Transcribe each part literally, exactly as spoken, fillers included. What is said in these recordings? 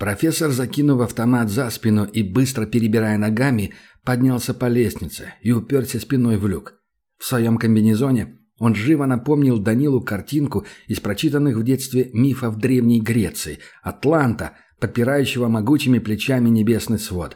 Профессор, закинув автомат за спину и быстро перебирая ногами, поднялся по лестнице и уперся спиной в люк. В своем комбинезоне он живо напомнил Данилу картинку из прочитанных в детстве мифов Древней Греции, Атланта, подпирающего могучими плечами небесный свод.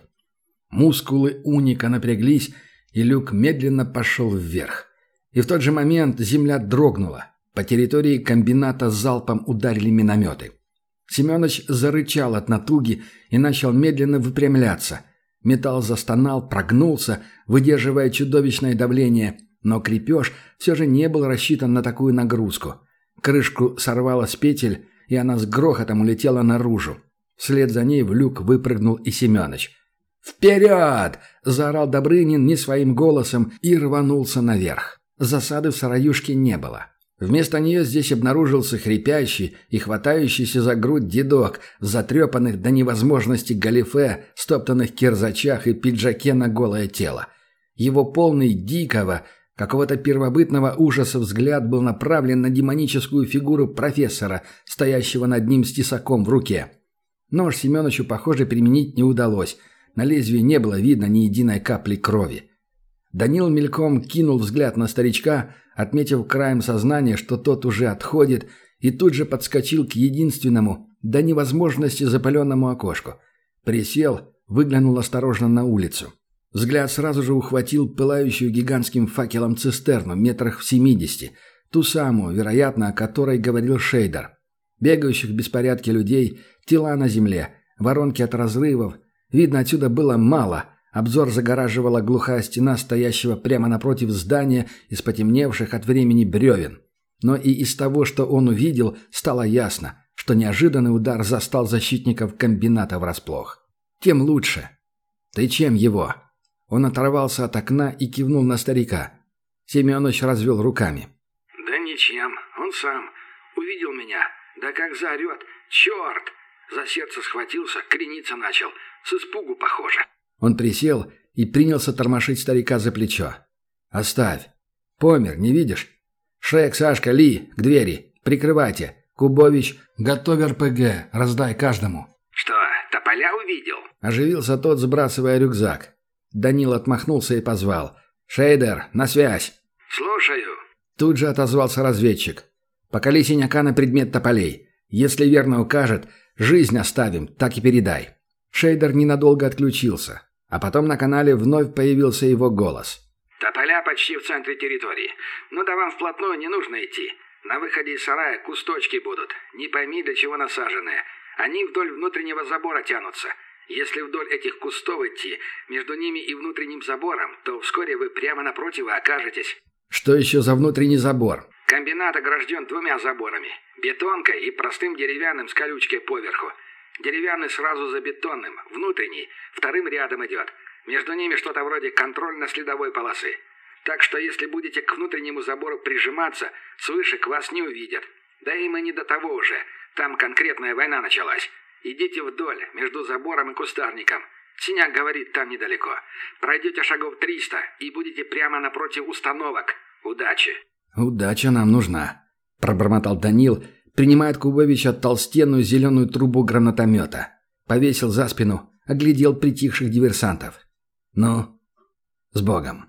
Мускулы уника напряглись, и люк медленно пошел вверх. И в тот же момент земля дрогнула. По территории комбината залпом ударили минометы. Семёныч зарычал от натуги и начал медленно выпрямляться. Металл застонал, прогнулся, выдерживая чудовищное давление, но крепеж все же не был рассчитан на такую нагрузку. Крышку сорвало с петель, и она с грохотом улетела наружу. Вслед за ней в люк выпрыгнул и Семёныч. «Вперед!» – заорал Добрынин не своим голосом и рванулся наверх. Засады в сыроюшке не было. Вместо нее здесь обнаружился хрипящий и хватающийся за грудь дедок в затрепанных до невозможности галифе, стоптанных кирзачах и пиджаке на голое тело. Его полный дикого, какого-то первобытного ужаса взгляд был направлен на демоническую фигуру профессора, стоящего над ним с тесаком в руке. Нож Семёнычу, похоже, применить не удалось. На лезвии не было видно ни единой капли крови. Данил мельком кинул взгляд на старичка, отметив краем сознания, что тот уже отходит, и тут же подскочил к единственному, до невозможности запаленному окошку. Присел, выглянул осторожно на улицу. Взгляд сразу же ухватил пылающую гигантским факелом цистерну метрах в семидесяти, ту самую, вероятно, о которой говорил Шейдер. Бегающих в беспорядке людей, тела на земле, воронки от разрывов. Видно, отсюда было мало. Обзор загораживала глухая стена стоящего прямо напротив здания из потемневших от времени бревен. Но и из того, что он увидел, стало ясно, что неожиданный удар застал защитников комбината врасплох. Тем лучше. «Ты чем его?» Он оторвался от окна и кивнул на старика. Семёныч развел руками. «Да ничем. Он сам. Увидел меня. Да как заорет. Черт!» За сердце схватился, крениться начал. С испугу похоже. Он присел и принялся тормошить старика за плечо. «Оставь. Помер, не видишь? Шек, Сашка, Ли, к двери. Прикрывайте. Кубович, готовь эр пэ гэ. Раздай каждому». «Что, тополя увидел?» Оживился тот, сбрасывая рюкзак. Данил отмахнулся и позвал. «Шейдер, на связь!» «Слушаю». Тут же отозвался разведчик. «Поколи синяка на предмет тополей. Если верно укажет, жизнь оставим, так и передай». Шейдер ненадолго отключился, а потом на канале вновь появился его голос. «Тополя почти в центре территории. Но до вам вплотную не нужно идти. На выходе из сарая кусточки будут. Не пойми, для чего насаженные. Они вдоль внутреннего забора тянутся. Если вдоль этих кустов идти, между ними и внутренним забором, то вскоре вы прямо напротив окажетесь». «Что еще за внутренний забор?» «Комбинат огражден двумя заборами. Бетонкой и простым деревянным с колючкой поверху. Деревянный сразу за бетонным, внутренний, вторым рядом идет. Между ними что-то вроде контрольно-следовой полосы. Так что если будете к внутреннему забору прижиматься, свыше к вас не увидят. Да и мы не до того уже. Там конкретная война началась. Идите вдоль, между забором и кустарником. Синяк говорит, там недалеко. Пройдете шагов триста и будете прямо напротив установок. Удачи!» «Удача нам нужна», – пробормотал Данил, принимая от Кубовича толстенную зеленую трубу гранатомета. Повесил за спину, оглядел притихших диверсантов. «Ну, с Богом».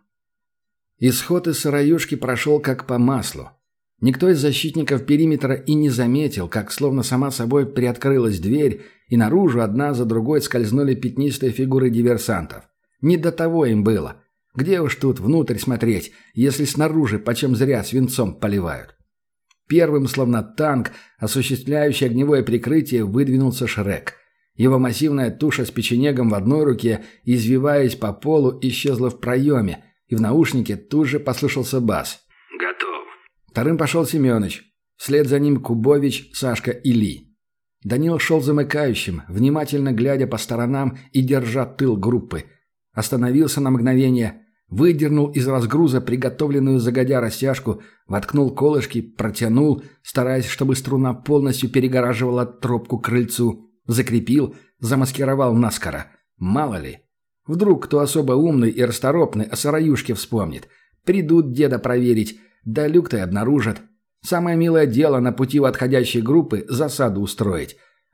Исход из сыроюшки прошел как по маслу. Никто из защитников периметра и не заметил, как словно сама собой приоткрылась дверь, и наружу одна за другой скользнули пятнистые фигуры диверсантов. Не до того им было. Где уж тут внутрь смотреть, если снаружи почем зря свинцом поливают? Первым, словно танк, осуществляющий огневое прикрытие, выдвинулся Шрек. Его массивная туша с печенегом в одной руке, извиваясь по полу, исчезла в проеме, и в наушнике тут же послышался бас. «Готов». Вторым пошел Семёныч. Вслед за ним Кубович, Сашка и Ли. Данил шел замыкающим, внимательно глядя по сторонам и держа тыл группы. Остановился на мгновение, выдернул из разгруза приготовленную загодя растяжку, воткнул колышки, протянул, стараясь, чтобы струна полностью перегораживала тропку к крыльцу, закрепил, замаскировал наскоро. Мало ли. Вдруг кто особо умный и расторопный о сыроюшке вспомнит. Придут деда проверить, да люк-то и обнаружат. Самое милое дело на пути в отходящей группы засаду устроить.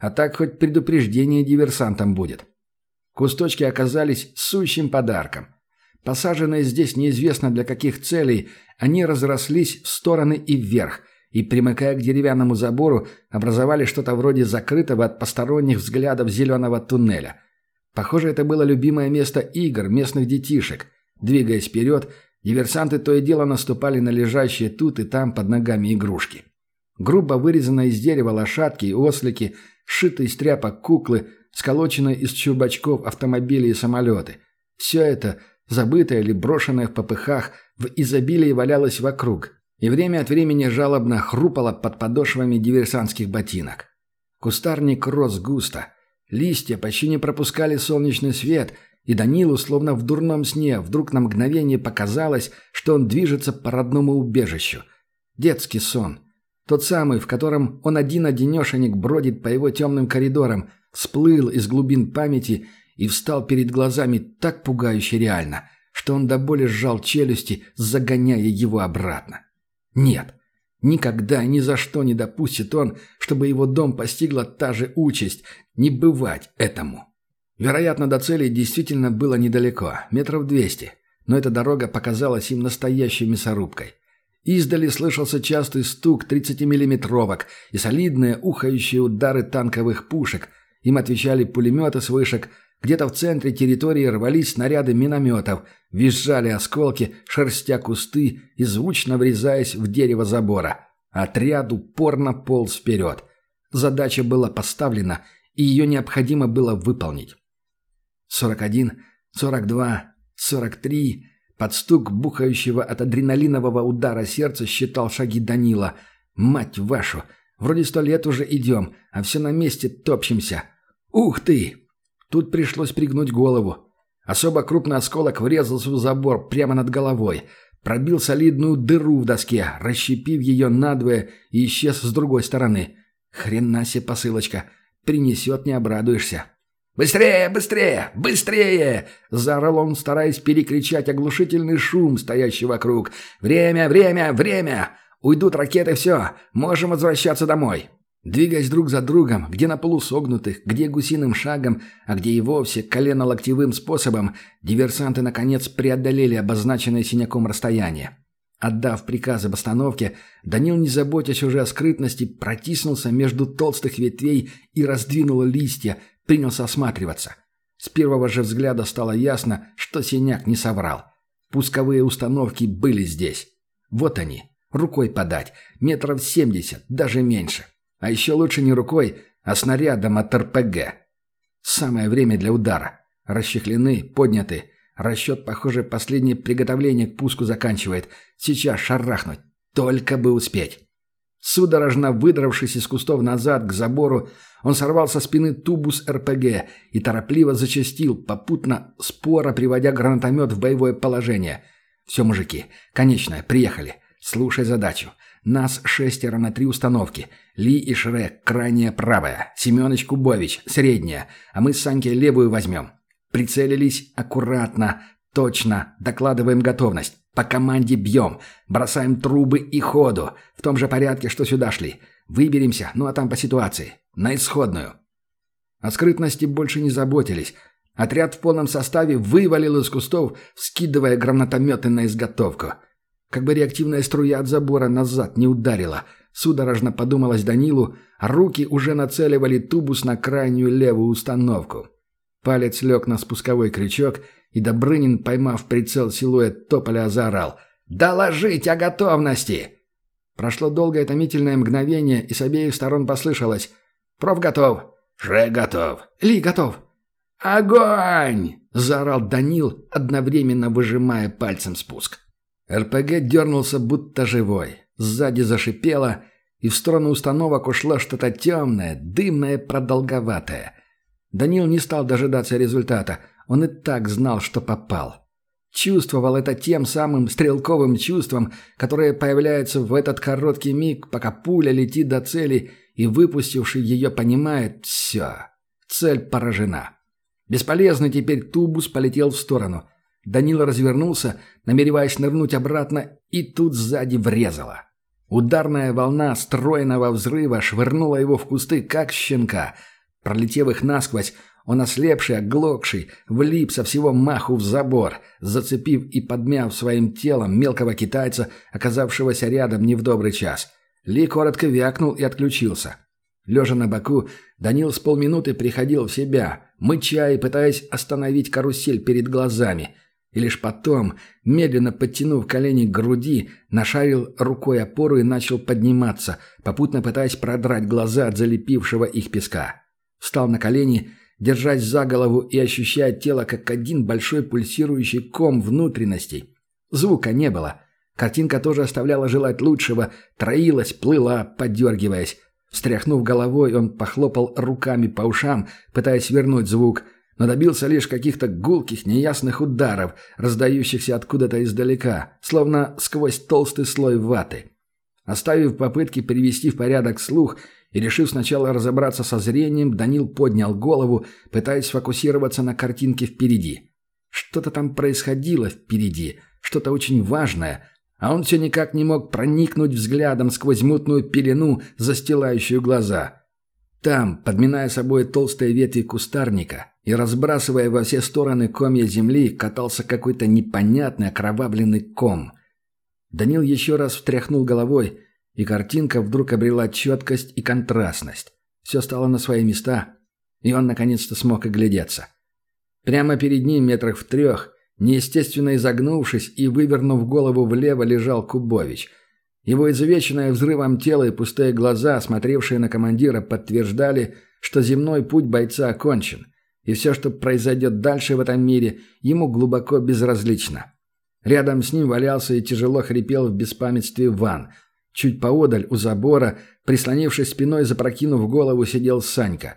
А так хоть предупреждение диверсантам будет. Кусточки оказались сущим подарком. Посаженные здесь неизвестно для каких целей, они разрослись в стороны и вверх, и, примыкая к деревянному забору, образовали что-то вроде закрытого от посторонних взглядов зеленого туннеля. Похоже, это было любимое место игр местных детишек. Двигаясь вперед, диверсанты то и дело наступали на лежащие тут и там под ногами игрушки. Грубо вырезанные из дерева лошадки и ослики, сшитые из тряпок куклы, сколоченные из чурбачков автомобили и самолеты. Все это, забытое или брошенное в попыхах, в изобилии валялось вокруг, и время от времени жалобно хрупало под подошвами диверсантских ботинок. Кустарник рос густо. Листья почти не пропускали солнечный свет, и Данилу, словно в дурном сне, вдруг на мгновение показалось, что он движется по родному убежищу. Детский сон. Тот самый, в котором он один-одинешенек бродит по его темным коридорам, всплыл из глубин памяти и встал перед глазами так пугающе реально, что он до боли сжал челюсти, загоняя его обратно. Нет, никогда и ни за что не допустит он, чтобы его дом постигла та же участь, не бывать этому. Вероятно, до цели действительно было недалеко, метров двести, но эта дорога показалась им настоящей мясорубкой. Издали слышался частый стук тридцатимиллиметровок и солидные ухающие удары танковых пушек. Им отвечали пулеметы с вышек. Где-то в центре территории рвались снаряды минометов, визжали осколки, шерстя кусты и звучно врезаясь в дерево забора. Отряд упорно полз вперед. Задача была поставлена, и ее необходимо было выполнить. сорок один, сорок два, сорок три... Под стук бухающего от адреналинового удара сердца считал шаги Данила. «Мать вашу! Вроде сто лет уже идем, а все на месте топчемся. Ух ты!» Тут пришлось пригнуть голову. Особо крупный осколок врезался в забор прямо над головой. Пробил солидную дыру в доске, расщепив ее надвое и исчез с другой стороны. Хрена себе посылочка. Принесет, не обрадуешься. «Быстрее, быстрее, быстрее!» – заорал он, стараясь перекричать оглушительный шум, стоящий вокруг. «Время, время, время! Уйдут ракеты, все, можем возвращаться домой!» Двигаясь друг за другом, где на полусогнутых, где гусиным шагом, а где и вовсе колено-локтевым способом, диверсанты, наконец, преодолели обозначенное синяком расстояние. Отдав приказ об остановке, Данил, не заботясь уже о скрытности, протиснулся между толстых ветвей и раздвинул листья, принялся осматриваться. С первого же взгляда стало ясно, что синяк не соврал. Пусковые установки были здесь. Вот они, рукой подать, метров семьдесят, даже меньше. А еще лучше не рукой, а снарядом от эр пэ гэ. Самое время для удара. Расчехлены, подняты. Расчет, похоже, последнее приготовление к пуску заканчивает. Сейчас шарахнуть. Только бы успеть. Судорожно выдравшись из кустов назад к забору, он сорвал со спины тубус эр пэ гэ и торопливо зачастил, попутно споро приводя гранатомет в боевое положение. «Все, мужики, конечное, приехали. Слушай задачу. Нас шестеро на три установки. Ли и Шрек, крайняя правая. Семеныч Кубович, средняя. А мы с Санькой левую возьмем. Прицелились аккуратно, точно, докладываем готовность. По команде бьем, бросаем трубы и ходу. В том же порядке, что сюда шли. Выберемся, ну а там по ситуации. На исходную». О скрытности больше не заботились. Отряд в полном составе вывалил из кустов, скидывая гранатометы на изготовку. Как бы реактивная струя от забора назад не ударила. Судорожно подумалось Данилу, а руки уже нацеливали тубус на крайнюю левую установку. Палец лег на спусковой крючок, и Добрынин, поймав прицел силуэт тополя, заорал: «Доложить о готовности!» Прошло долгое томительное мгновение, и с обеих сторон послышалось: «Проф готов!» «Шрек готов!» «Ли готов!» «Огонь!» – заорал Данил, одновременно выжимая пальцем спуск. эр пэ гэ дернулся, будто живой. Сзади зашипело, и в сторону установок ушло что-то темное, дымное, продолговатое. Данил не стал дожидаться результата. Он и так знал, что попал. Чувствовал это тем самым стрелковым чувством, которое появляется в этот короткий миг, пока пуля летит до цели, и выпустивший ее понимает: все, цель поражена. Бесполезный теперь тубус полетел в сторону. Данил развернулся, намереваясь нырнуть обратно, и тут сзади врезало. Ударная волна стройного взрыва швырнула его в кусты, как щенка, Пролетев их насквозь, он, ослепший, оглохший, влип со всего маху в забор, зацепив и подмяв своим телом мелкого китайца, оказавшегося рядом не в добрый час. Ли коротко вякнул и отключился. Лежа на боку, Данил с полминуты приходил в себя, мыча и пытаясь остановить карусель перед глазами. И лишь потом, медленно подтянув колени к груди, нашарил рукой опору и начал подниматься, попутно пытаясь продрать глаза от залепившего их песка. Встал на колени, держась за голову и ощущая тело как один большой пульсирующий ком внутренностей. Звука не было. Картинка тоже оставляла желать лучшего, троилась, плыла, подергиваясь. Встряхнув головой, он похлопал руками по ушам, пытаясь вернуть звук, но добился лишь каких-то гулких, неясных ударов, раздающихся откуда-то издалека, словно сквозь толстый слой ваты. Оставив попытки привести в порядок слух и решив сначала разобраться со зрением, Данил поднял голову, пытаясь сфокусироваться на картинке впереди. Что-то там происходило впереди, что-то очень важное, а он все никак не мог проникнуть взглядом сквозь мутную пелену, застилающую глаза. Там, подминая собой толстые ветви кустарника и разбрасывая во все стороны комья земли, катался какой-то непонятный окровавленный ком. Данил еще раз встряхнул головой, и картинка вдруг обрела четкость и контрастность. Все стало на свои места, и он наконец-то смог оглядеться. Прямо перед ним, метрах в трех, неестественно изогнувшись и вывернув голову влево, лежал Кубович. Его изувеченное взрывом тело и пустые глаза, смотревшие на командира, подтверждали, что земной путь бойца окончен, и все, что произойдет дальше в этом мире, ему глубоко безразлично. Рядом с ним валялся и тяжело хрипел в беспамятстве Ван. Чуть поодаль, у забора, прислонившись спиной, запрокинув голову, сидел Санька.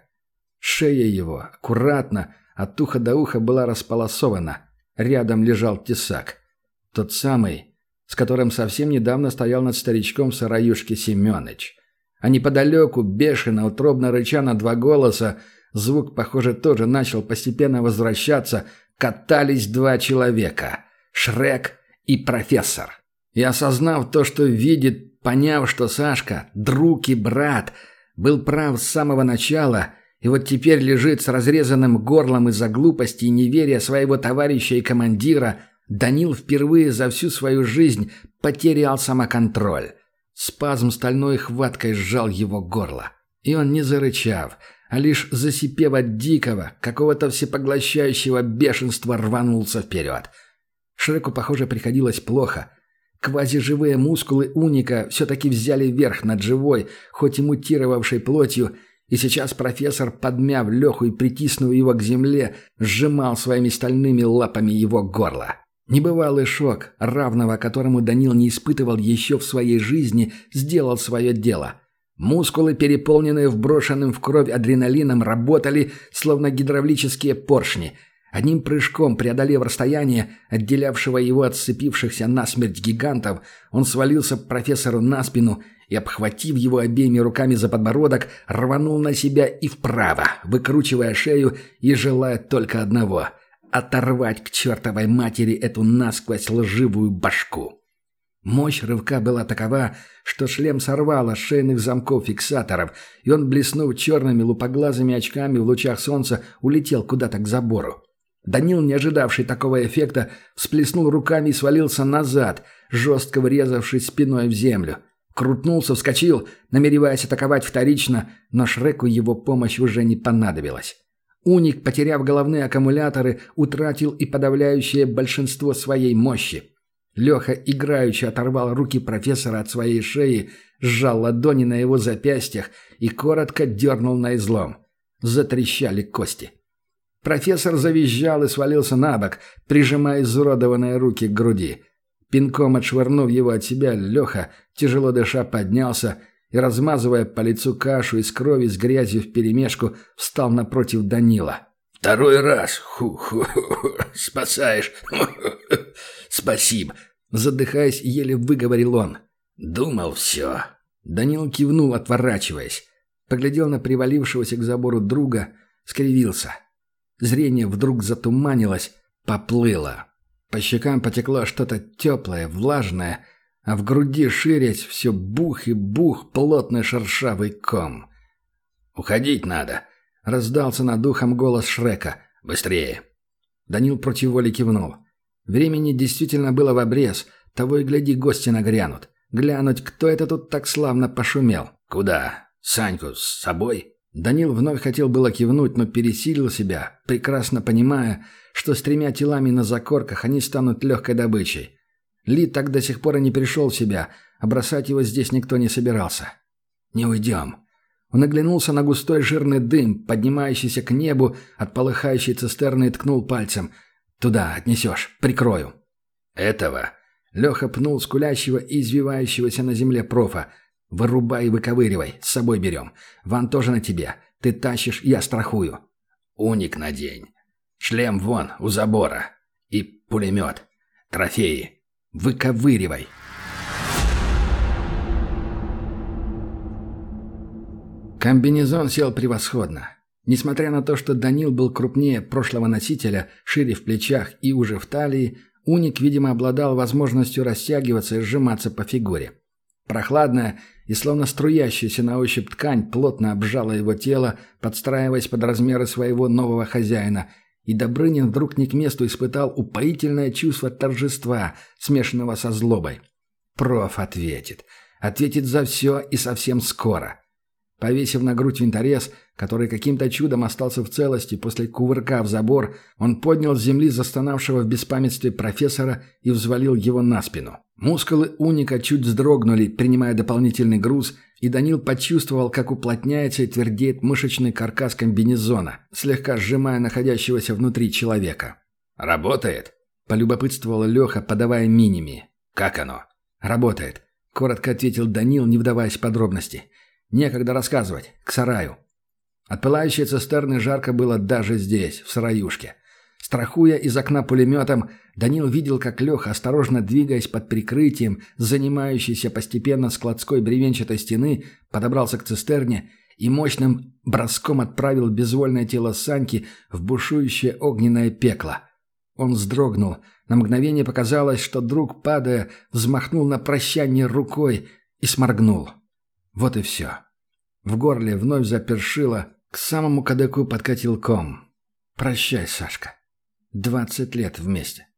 Шея его, аккуратно, от уха до уха была располосована. Рядом лежал тесак. Тот самый, с которым совсем недавно стоял над старичком Сараюшки Семёныч. А неподалеку, бешено, утробно рыча на два голоса, звук, похоже, тоже начал постепенно возвращаться, катались два человека — Шрек и профессор. И осознав то, что видит, поняв, что Сашка, друг и брат, был прав с самого начала, и вот теперь лежит с разрезанным горлом из-за глупости и неверия своего товарища и командира, Данил впервые за всю свою жизнь потерял самоконтроль. Спазм стальной хваткой сжал его горло. И он, не зарычав, а лишь засипев от дикого, какого-то всепоглощающего бешенства, рванулся вперед. Шреку, похоже, приходилось плохо. Квазиживые мускулы уника все-таки взяли верх над живой, хоть и мутировавшей плотью, и сейчас профессор, подмяв Леху и притиснув его к земле, сжимал своими стальными лапами его горло. Небывалый шок, равного которому Данил не испытывал еще в своей жизни, сделал свое дело. Мускулы, переполненные вброшенным в кровь адреналином, работали, словно гидравлические поршни. Одним прыжком, преодолев расстояние, отделявшего его от сцепившихся насмерть гигантов, он свалился профессору на спину и, обхватив его обеими руками за подбородок, рванул на себя и вправо, выкручивая шею и желая только одного — оторвать к чертовой матери эту насквозь лживую башку. Мощь рывка была такова, что шлем сорвало с шейных замков фиксаторов, и он, блеснув черными лупоглазыми очками в лучах солнца, улетел куда-то к забору. Данил, не ожидавший такого эффекта, всплеснул руками и свалился назад, жестко врезавшись спиной в землю. Крутнулся, вскочил, намереваясь атаковать вторично, но Шреку его помощь уже не понадобилась. Уник, потеряв головные аккумуляторы, утратил и подавляющее большинство своей мощи. Леха играючи оторвал руки профессора от своей шеи, сжал ладони на его запястьях и коротко дернул на излом. Затрещали кости. Профессор завизжал и свалился на бок, прижимая изуродованные руки к груди. Пинком отшвырнув его от себя, Леха, тяжело дыша, поднялся и, размазывая по лицу кашу из крови с грязью вперемешку, встал напротив Данила. «Второй раз! Ху-ху-ху! Спасаешь! Ху-ху-ху. Спасибо!» Задыхаясь, еле выговорил он. «Думал, все!» Данил кивнул, отворачиваясь. Поглядел на привалившегося к забору друга, скривился. Зрение вдруг затуманилось, поплыло. По щекам потекло что-то теплое, влажное, а в груди, ширясь, все бух и бух плотный шершавый ком. «Уходить надо!» Раздался над ухом голос Шрека. «Быстрее!» Данил против воли кивнул. Времени действительно было в обрез. Того и гляди, гости нагрянут. Глянуть, кто это тут так славно пошумел. «Куда? Саньку с собой?» Данил вновь хотел было кивнуть, но пересилил себя, прекрасно понимая, что с тремя телами на закорках они станут легкой добычей. Ли так до сих пор и не пришел в себя, а бросать его здесь никто не собирался. «Не уйдем». Он оглянулся на густой жирный дым, поднимающийся к небу от полыхающей цистерны, и ткнул пальцем. «Туда отнесешь, прикрою». «Этого?» Леха пнул скулящего и извивающегося на земле профа. «Вырубай и выковыривай, с собой берем. Ван тоже на тебе. Ты тащишь, я страхую». «Уник надень. Шлем вон, у забора. И пулемет. Трофеи. Выковыривай». Комбинезон сел превосходно. Несмотря на то, что Данил был крупнее прошлого носителя, шире в плечах и уже в талии, уник, видимо, обладал возможностью растягиваться и сжиматься по фигуре. Прохладная и словно струящаяся на ощупь ткань плотно обжала его тело, подстраиваясь под размеры своего нового хозяина, и Добрынин вдруг не к месту испытал упоительное чувство торжества, смешанного со злобой. Проф ответит. Ответит за все и совсем скоро. Повесив на грудь винторез, который каким-то чудом остался в целости после кувырка в забор, он поднял с земли застонавшего в беспамятстве профессора и взвалил его на спину. Мускулы уника чуть вздрогнули, принимая дополнительный груз, и Данил почувствовал, как уплотняется и твердеет мышечный каркас комбинезона, слегка сжимая находящегося внутри человека. «Работает?» – полюбопытствовал Леха, подавая миними. «Как оно?» «Работает», – коротко ответил Данил, не вдаваясь в подробности. «Некогда рассказывать. К сараю». От пылающей цистерны жарко было даже здесь, в сараюшке. Страхуя из окна пулеметом, Данил видел, как Леха, осторожно двигаясь под прикрытием занимающейся постепенно складской бревенчатой стены, подобрался к цистерне и мощным броском отправил безвольное тело Саньки в бушующее огненное пекло. Он вздрогнул. На мгновение показалось, что друг, падая, взмахнул на прощание рукой и сморгнул. Вот и все. В горле вновь запершило, к самому кадыку подкатил ком. «Прощай, Сашка. Двадцать лет вместе.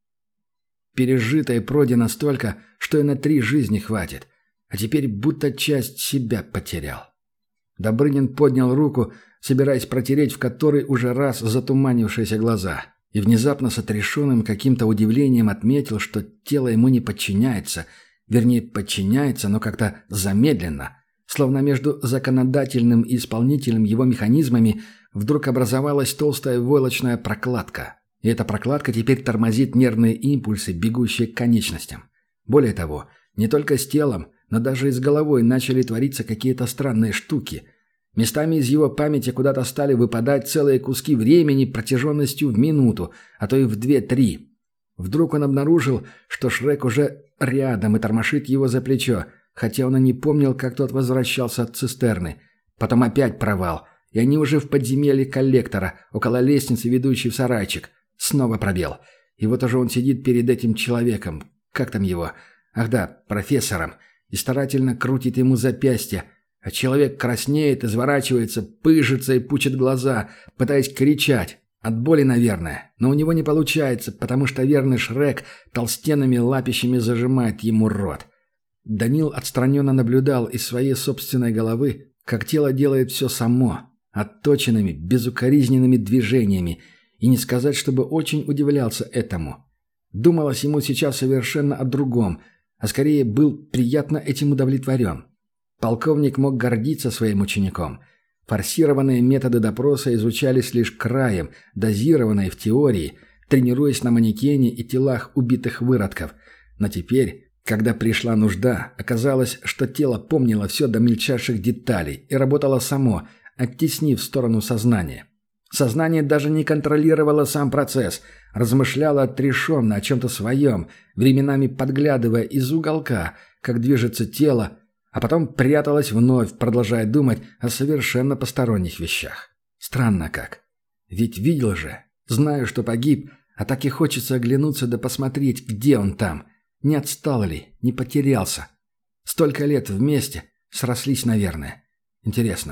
Пережито и пройдено столько, что и на три жизни хватит, а теперь будто часть себя потерял». Добрынин поднял руку, собираясь протереть в который уже раз затуманившиеся глаза, и внезапно с отрешенным каким-то удивлением отметил, что тело ему не подчиняется, вернее, подчиняется, но как-то замедленно. Словно между законодательным и исполнительным его механизмами вдруг образовалась толстая войлочная прокладка. И эта прокладка теперь тормозит нервные импульсы, бегущие к конечностям. Более того, не только с телом, но даже и с головой начали твориться какие-то странные штуки. Местами из его памяти куда-то стали выпадать целые куски времени протяженностью в минуту, а то и в две-три. Вдруг он обнаружил, что Шрек уже рядом и тормошит его за плечо, хотя он и не помнил, как тот возвращался от цистерны. Потом опять провал, и они уже в подземелье коллектора, около лестницы, ведущей в сарайчик. Снова пробел. И вот уже он сидит перед этим человеком. Как там его? Ах да, профессором. И старательно крутит ему запястье. А человек краснеет, изворачивается, пыжится и пучит глаза, пытаясь кричать. От боли, наверное. Но у него не получается, потому что верный Шрек толстенными лапищами зажимает ему рот. Данил отстраненно наблюдал из своей собственной головы, как тело делает все само, отточенными, безукоризненными движениями, и не сказать, чтобы очень удивлялся этому. Думалось ему сейчас совершенно о другом, а скорее был приятно этим удовлетворен. Полковник мог гордиться своим учеником. Форсированные методы допроса изучались лишь краем, дозированные в теории, тренируясь на манекене и телах убитых выродков. Но теперь, когда пришла нужда, оказалось, что тело помнило все до мельчайших деталей и работало само, оттеснив в сторону сознания. Сознание даже не контролировало сам процесс, размышляло отрешенно о чем-то своем, временами подглядывая из уголка, как движется тело, а потом пряталось вновь, продолжая думать о совершенно посторонних вещах. Странно как. Ведь видел же, знаю, что погиб, а так и хочется оглянуться да посмотреть, где он там. Не отстал ли, не потерялся. Столько лет вместе, срослись, наверное. Интересно,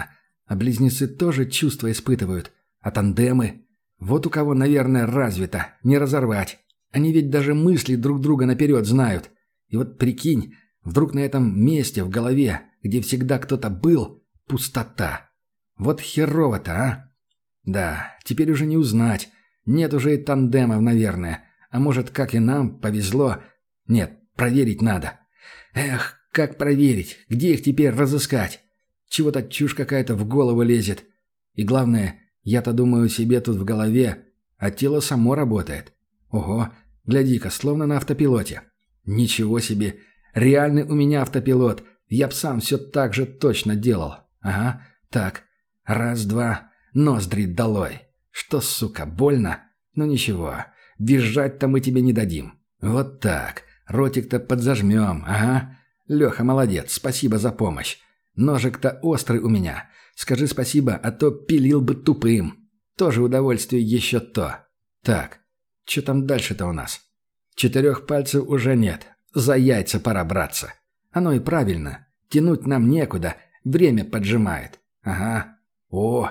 А близнецы тоже чувства испытывают. А тандемы? Вот у кого, наверное, развито. Не разорвать. Они ведь даже мысли друг друга наперед знают. И вот прикинь, вдруг на этом месте в голове, где всегда кто-то был, пустота. Вот херово-то, а? Да, теперь уже не узнать. Нет уже и тандемов, наверное. А может, как и нам, повезло. Нет, проверить надо. Эх, как проверить? Где их теперь разыскать? Чего-то чушь какая-то в голову лезет. И главное, я-то думаю себе тут в голове, а тело само работает. Ого, гляди-ка, словно на автопилоте. Ничего себе, реальный у меня автопилот. Я б сам все так же точно делал. Ага, так, раз-два, ноздри долой. Что, сука, больно? Ну ничего, визжать-то мы тебе не дадим. Вот так, ротик-то подзажмем, ага. Леха, молодец, спасибо за помощь. Ножик-то острый у меня. Скажи спасибо, а то пилил бы тупым. Тоже удовольствие еще то. Так, что там дальше-то у нас? Четырех пальцев уже нет. За яйца пора браться. Оно и правильно. Тянуть нам некуда. Время поджимает. Ага. О,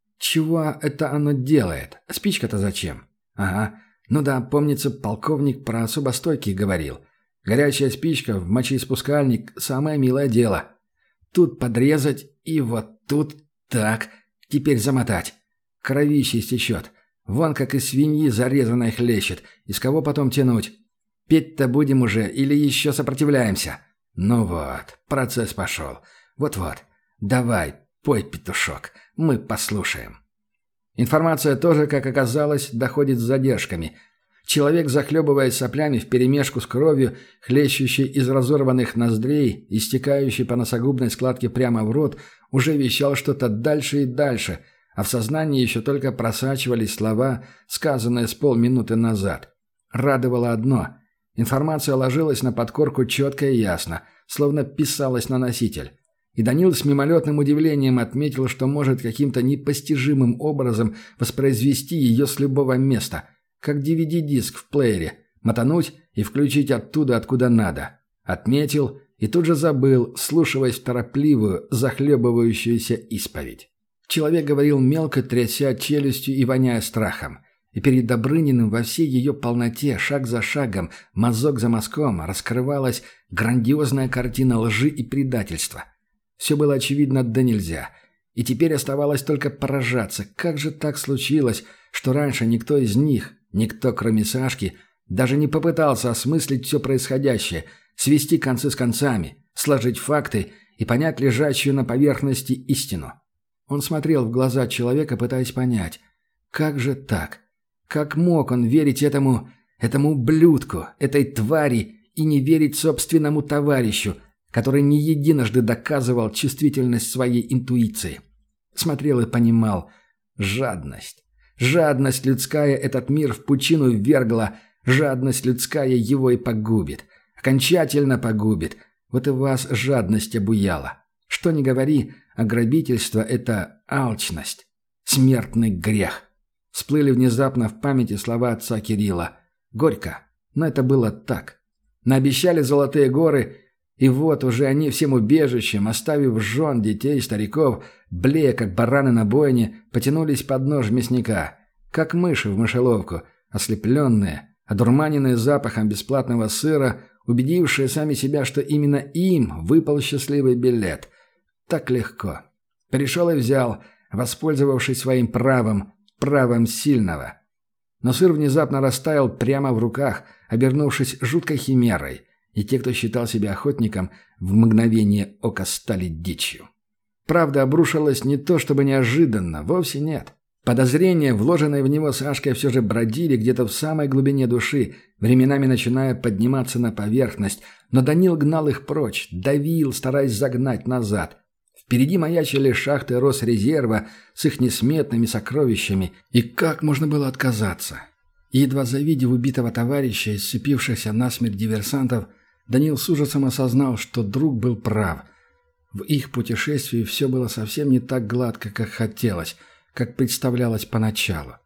чего это оно делает? Спичка-то зачем? Ага. Ну да, помнится, полковник про особостойких говорил. Горячая спичка в мочеиспускальник – самое милое дело. Тут подрезать и вот тут так. Теперь замотать. Кровище истечет. Вон как из свиньи зарезанной хлещет. Из кого потом тянуть? Петь-то будем уже или еще сопротивляемся? Ну вот, процесс пошел. Вот-вот. Давай, пой, петушок. Мы послушаем. Информация тоже, как оказалось, доходит с задержками. Человек, захлебываясь соплями вперемешку с кровью, хлещущей из разорванных ноздрей, истекающей по носогубной складке прямо в рот, уже вещал что-то дальше и дальше, а в сознании еще только просачивались слова, сказанные с полминуты назад. Радовало одно. Информация ложилась на подкорку четко и ясно, словно писалась на носитель. И Данил с мимолетным удивлением отметил, что может каким-то непостижимым образом воспроизвести ее с любого места, как ди ви ди-диск в плеере, мотануть и включить оттуда, откуда надо. Отметил и тут же забыл, слушаясь в торопливую, захлебывающуюся исповедь. Человек говорил мелко, тряся челюстью и воняя страхом. И перед Добрыниным во всей ее полноте, шаг за шагом, мазок за мазком, раскрывалась грандиозная картина лжи и предательства. Все было очевидно да нельзя. И теперь оставалось только поражаться, как же так случилось, что раньше никто из них, никто кроме Сашки, даже не попытался осмыслить все происходящее, свести концы с концами, сложить факты и понять лежащую на поверхности истину. Он смотрел в глаза человека, пытаясь понять, как же так? Как мог он верить этому, этому ублюдку, этой твари и не верить собственному товарищу, который не единожды доказывал чувствительность своей интуиции? Смотрел и понимал. Жадность. Жадность людская этот мир в пучину ввергла, жадность людская его и погубит. Окончательно погубит. Вот и вас жадность обуяла. Что ни говори, а грабительство – это алчность. Смертный грех. Всплыли внезапно в памяти слова отца Кирилла. Горько, но это было так. Наобещали золотые горы, и вот уже они всем убежищем, оставив жен, детей, стариков, блея, как бараны на бойне, потянулись под нож мясника, как мыши в мышеловку, ослепленные, одурманенные запахом бесплатного сыра, убедившие сами себя, что именно им выпал счастливый билет. Так легко. Пришел и взял, воспользовавшись своим правом, правом сильного. Но сыр внезапно растаял прямо в руках, обернувшись жуткой химерой, и те, кто считал себя охотником, в мгновение ока стали дичью. Правда обрушилась не то чтобы неожиданно, вовсе нет. Подозрения, вложенные в него Сашкой, все же бродили где-то в самой глубине души, временами начиная подниматься на поверхность, но Данил гнал их прочь, давил, стараясь загнать назад. Впереди маячили шахты Росрезерва с их несметными сокровищами, и как можно было отказаться? И едва завидев убитого товарища и сцепившихся насмерть диверсантов, Данил с ужасом осознал, что друг был прав. В их путешествии все было совсем не так гладко, как хотелось, как представлялось поначалу.